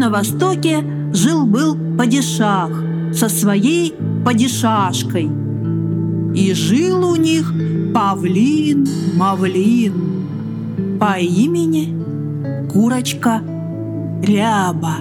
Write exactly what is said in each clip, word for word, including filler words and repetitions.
на востоке жил-был падишах со своей падишашкой. И жил у них павлин-мавлин по имени Курочка Ряба.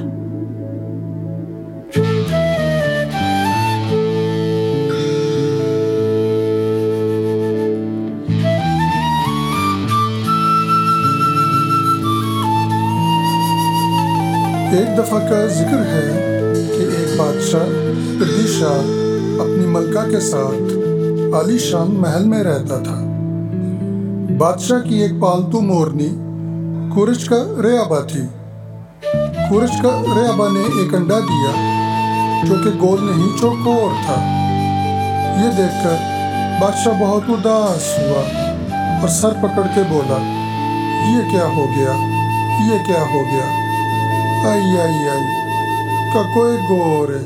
एक दफ़ा का जिक्र है कि एक बादशाह पर्दीशाह अपनी मलका के साथ आलीशान महल में रहता था। बादशाह की एक पालतू मोरनी कुरचका रेआबा थी। कुरचका रेआबा ने एक अंडा दिया जो कि गोल नहीं चौकोर था। ये देखकर बादशाह बहुत उदास हुआ और सर पकड़ के बोला, ये क्या हो गया, ये क्या हो गया, आई आई आई का कोई गोरे।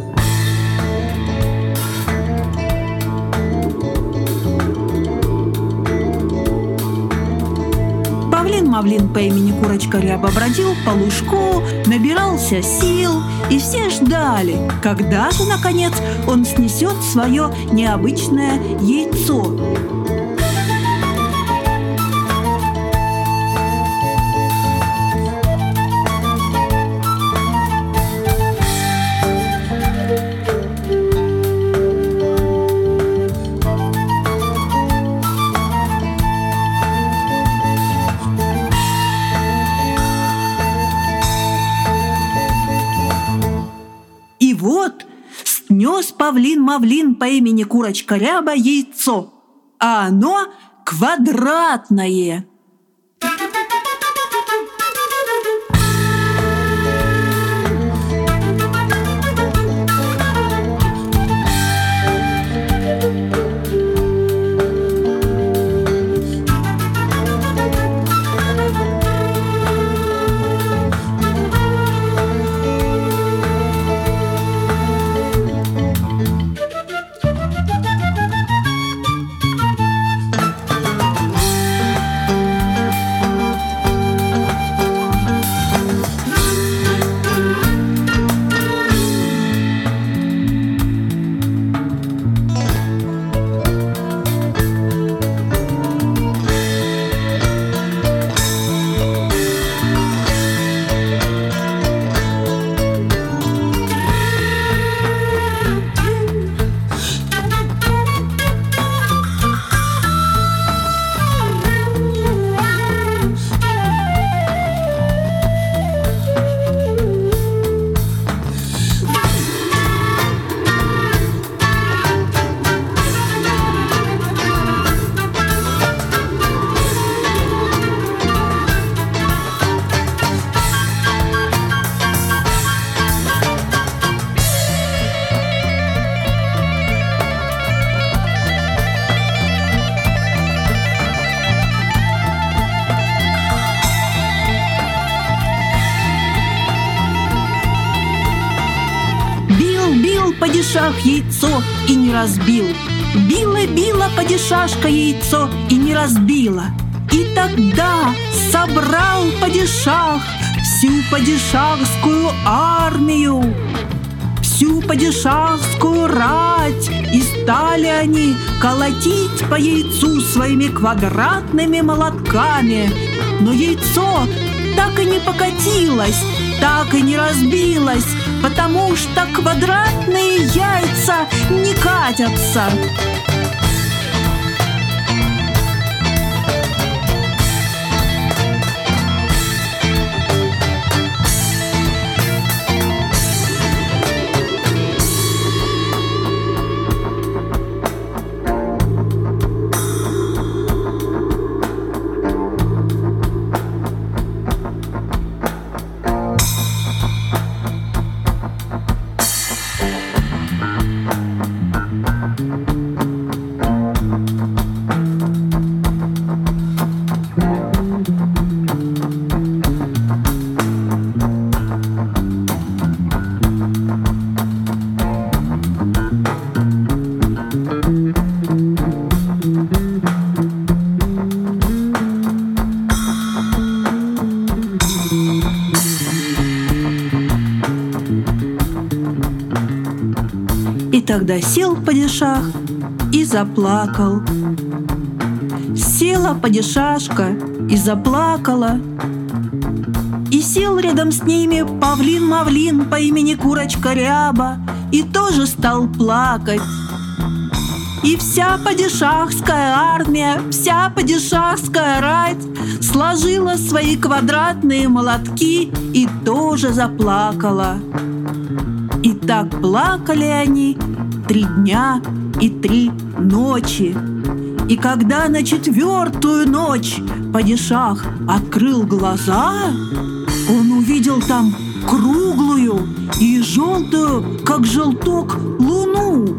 Павлин-мавлин по имени Курочка Ряба бродил по лужку, набирался сил, и все ждали, когда же, наконец, он снесет свое необычное яйцо. И вот снес Павлин-мавлин по имени Курочка Ряба яйцо, а оно квадратное. Бил падишах яйцо и не разбил. Била-била падишашка яйцо и не разбила. И тогда собрал падишах всю падишахскую армию, всю падишахскую рать, и стали они колотить по яйцу своими квадратными молотками. Но яйцо так и не покатилось, так и не разбилось, потому что квадратные яйца не катятся. Тогда сел падишах и заплакал. Села падишашка и заплакала. И сел рядом с ними павлин-мавлин по имени Курочка Ряба и тоже стал плакать. И вся падишахская армия, вся падишахская рать сложила свои квадратные молотки и тоже заплакала. И так плакали они три дня и три ночи. И когда на четвертую ночь падишах открыл глаза, он увидел там круглую и желтую, как желток, луну.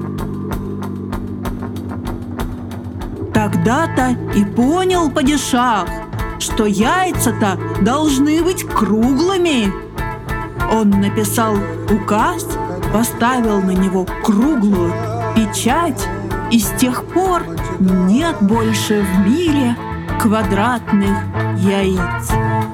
Тогда-то и понял падишах, что яйца-то должны быть круглыми. Он написал указ, поставил на него круглую печать, и с тех пор нет больше в мире квадратных яиц.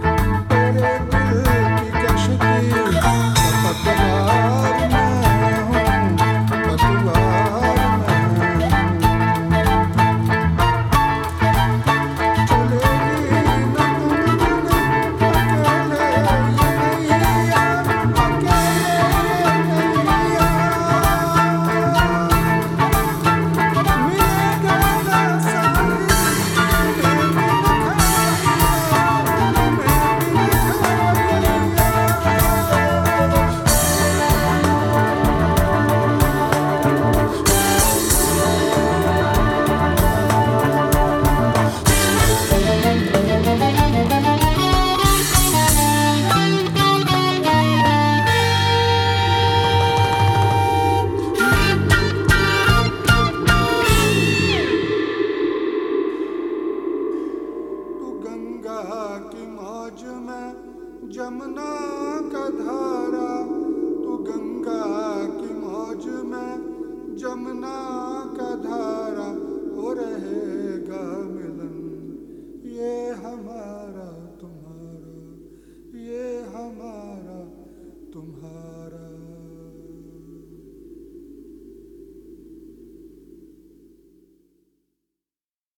जमुना का धारा, तू गंगा की मौज में जमुना